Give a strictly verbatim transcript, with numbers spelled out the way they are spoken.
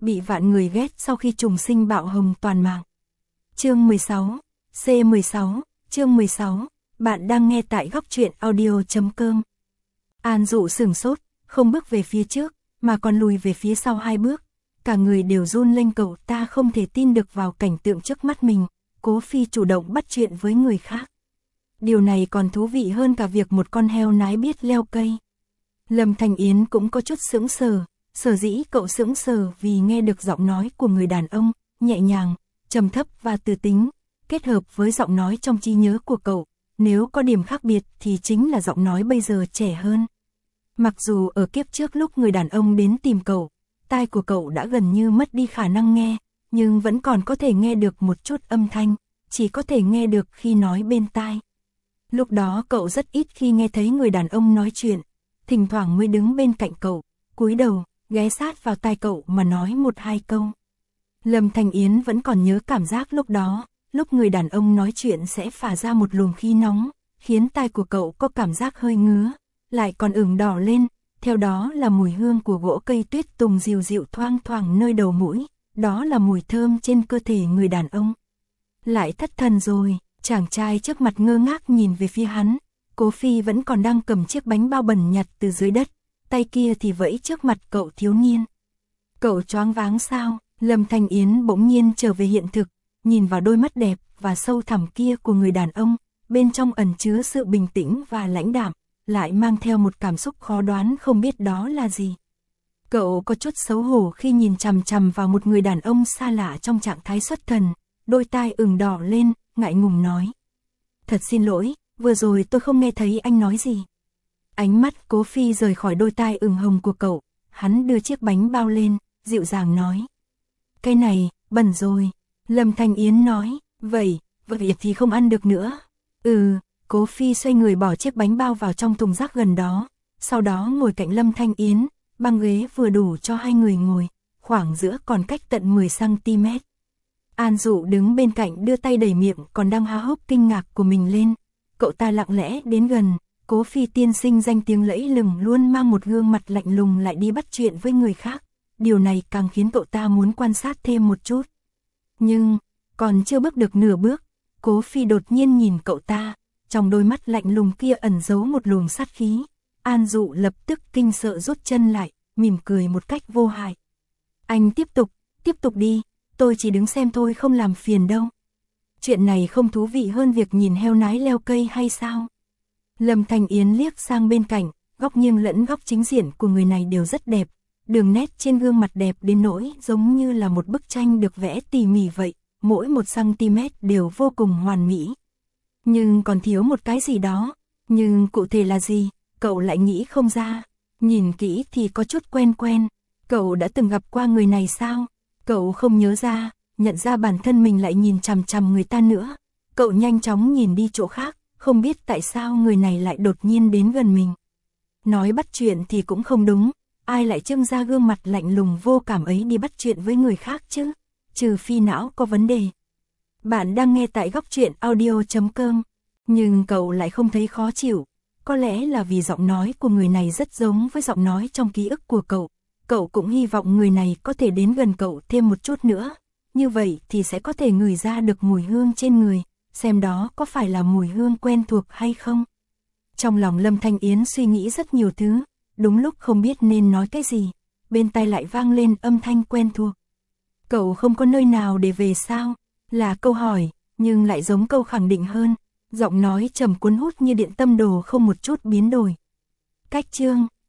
bị vạn người ghét sau khi trùng sinh bạo hồng toàn mạng. Chương mười sáu, C mười sáu, chương mười sáu, bạn đang nghe tại góc truyện audio chấm com. An Dụ sửng sốt, không bước về phía trước, mà còn lùi về phía sau hai bước. Cả người đều run lên, cậu ta không thể tin được vào cảnh tượng trước mắt mình, Cố Phi chủ động bắt chuyện với người khác. Điều này còn thú vị hơn cả việc một con heo nái biết leo cây. Lâm Thanh Yến cũng có chút sững sờ, sở dĩ cậu sững sờ vì nghe được giọng nói của người đàn ông, nhẹ nhàng, trầm thấp và từ tính, kết hợp với giọng nói trong trí nhớ của cậu, nếu có điểm khác biệt thì chính là giọng nói bây giờ trẻ hơn. Mặc dù ở kiếp trước lúc người đàn ông đến tìm cậu, tai của cậu đã gần như mất đi khả năng nghe, nhưng vẫn còn có thể nghe được một chút âm thanh, chỉ có thể nghe được khi nói bên tai. Lúc đó cậu rất ít khi nghe thấy người đàn ông nói chuyện, thỉnh thoảng mới đứng bên cạnh cậu, cúi đầu, ghé sát vào tai cậu mà nói một hai câu. Lâm Thanh Yến vẫn còn nhớ cảm giác lúc đó, lúc người đàn ông nói chuyện sẽ phả ra một luồng khí nóng, khiến tai của cậu có cảm giác hơi ngứa, lại còn ửng đỏ lên, theo đó là mùi hương của gỗ cây tuyết tùng dịu dịu thoang thoảng nơi đầu mũi, đó là mùi thơm trên cơ thể người đàn ông. Lại thất thần rồi, chàng trai trước mặt ngơ ngác nhìn về phía hắn, Cố Phi vẫn còn đang cầm chiếc bánh bao bẩn nhặt từ dưới đất, tay kia thì vẫy trước mặt cậu thiếu niên. Cậu choáng váng sao? Lâm Thanh Yến bỗng nhiên trở về hiện thực, nhìn vào đôi mắt đẹp và sâu thẳm kia của người đàn ông, bên trong ẩn chứa sự bình tĩnh và lãnh đạm, lại mang theo một cảm xúc khó đoán không biết đó là gì. Cậu có chút xấu hổ khi nhìn chằm chằm vào một người đàn ông xa lạ trong trạng thái xuất thần, đôi tai ửng đỏ lên, ngại ngùng nói. Thật xin lỗi, vừa rồi tôi không nghe thấy anh nói gì. Ánh mắt Cố Phi rời khỏi đôi tai ửng hồng của cậu, hắn đưa chiếc bánh bao lên, dịu dàng nói. Cái này, bẩn rồi. Lâm Thanh Yến nói, vậy, vậy thì không ăn được nữa. Ừ, Cố Phi xoay người bỏ chiếc bánh bao vào trong thùng rác gần đó, sau đó ngồi cạnh Lâm Thanh Yến, băng ghế vừa đủ cho hai người ngồi, khoảng giữa còn cách tận mười xăng ti mét. An Dụ đứng bên cạnh đưa tay đẩy miệng còn đang há hốc kinh ngạc của mình lên. Cậu ta lặng lẽ đến gần, Cố Phi tiên sinh danh tiếng lẫy lừng luôn mang một gương mặt lạnh lùng lại đi bắt chuyện với người khác. Điều này càng khiến cậu ta muốn quan sát thêm một chút. Nhưng, còn chưa bước được nửa bước, Cố Phi đột nhiên nhìn cậu ta, trong đôi mắt lạnh lùng kia ẩn giấu một luồng sát khí. An Dụ lập tức kinh sợ rút chân lại, mỉm cười một cách vô hại. Anh tiếp tục, tiếp tục đi, tôi chỉ đứng xem thôi không làm phiền đâu. Chuyện này không thú vị hơn việc nhìn heo nái leo cây hay sao? Lâm Thanh Yến liếc sang bên cạnh, góc nghiêng lẫn góc chính diện của người này đều rất đẹp. Đường nét trên gương mặt đẹp đến nỗi giống như là một bức tranh được vẽ tỉ mỉ vậy, mỗi một cm đều vô cùng hoàn mỹ. Nhưng còn thiếu một cái gì đó, nhưng cụ thể là gì, cậu lại nghĩ không ra. Nhìn kỹ thì có chút quen quen, cậu đã từng gặp qua người này sao? Cậu không nhớ ra, nhận ra bản thân mình lại nhìn chằm chằm người ta nữa. Cậu nhanh chóng nhìn đi chỗ khác, không biết tại sao người này lại đột nhiên đến gần mình. Nói bắt chuyện thì cũng không đúng. Ai lại trưng ra gương mặt lạnh lùng vô cảm ấy đi bắt chuyện với người khác chứ? Trừ phi não có vấn đề. Bạn đang nghe tại góc truyện audio chấm com. Nhưng cậu lại không thấy khó chịu. Có lẽ là vì giọng nói của người này rất giống với giọng nói trong ký ức của cậu. Cậu cũng hy vọng người này có thể đến gần cậu thêm một chút nữa. Như vậy thì sẽ có thể ngửi ra được mùi hương trên người, xem đó có phải là mùi hương quen thuộc hay không. Trong lòng Lâm Thanh Yến suy nghĩ rất nhiều thứ. Đúng lúc không biết nên nói cái gì, bên tai lại vang lên âm thanh quen thuộc. Cậu không có nơi nào để về sao? Là câu hỏi, nhưng lại giống câu khẳng định hơn. Giọng nói trầm cuốn hút như điện tâm đồ không một chút biến đổi. Cách chương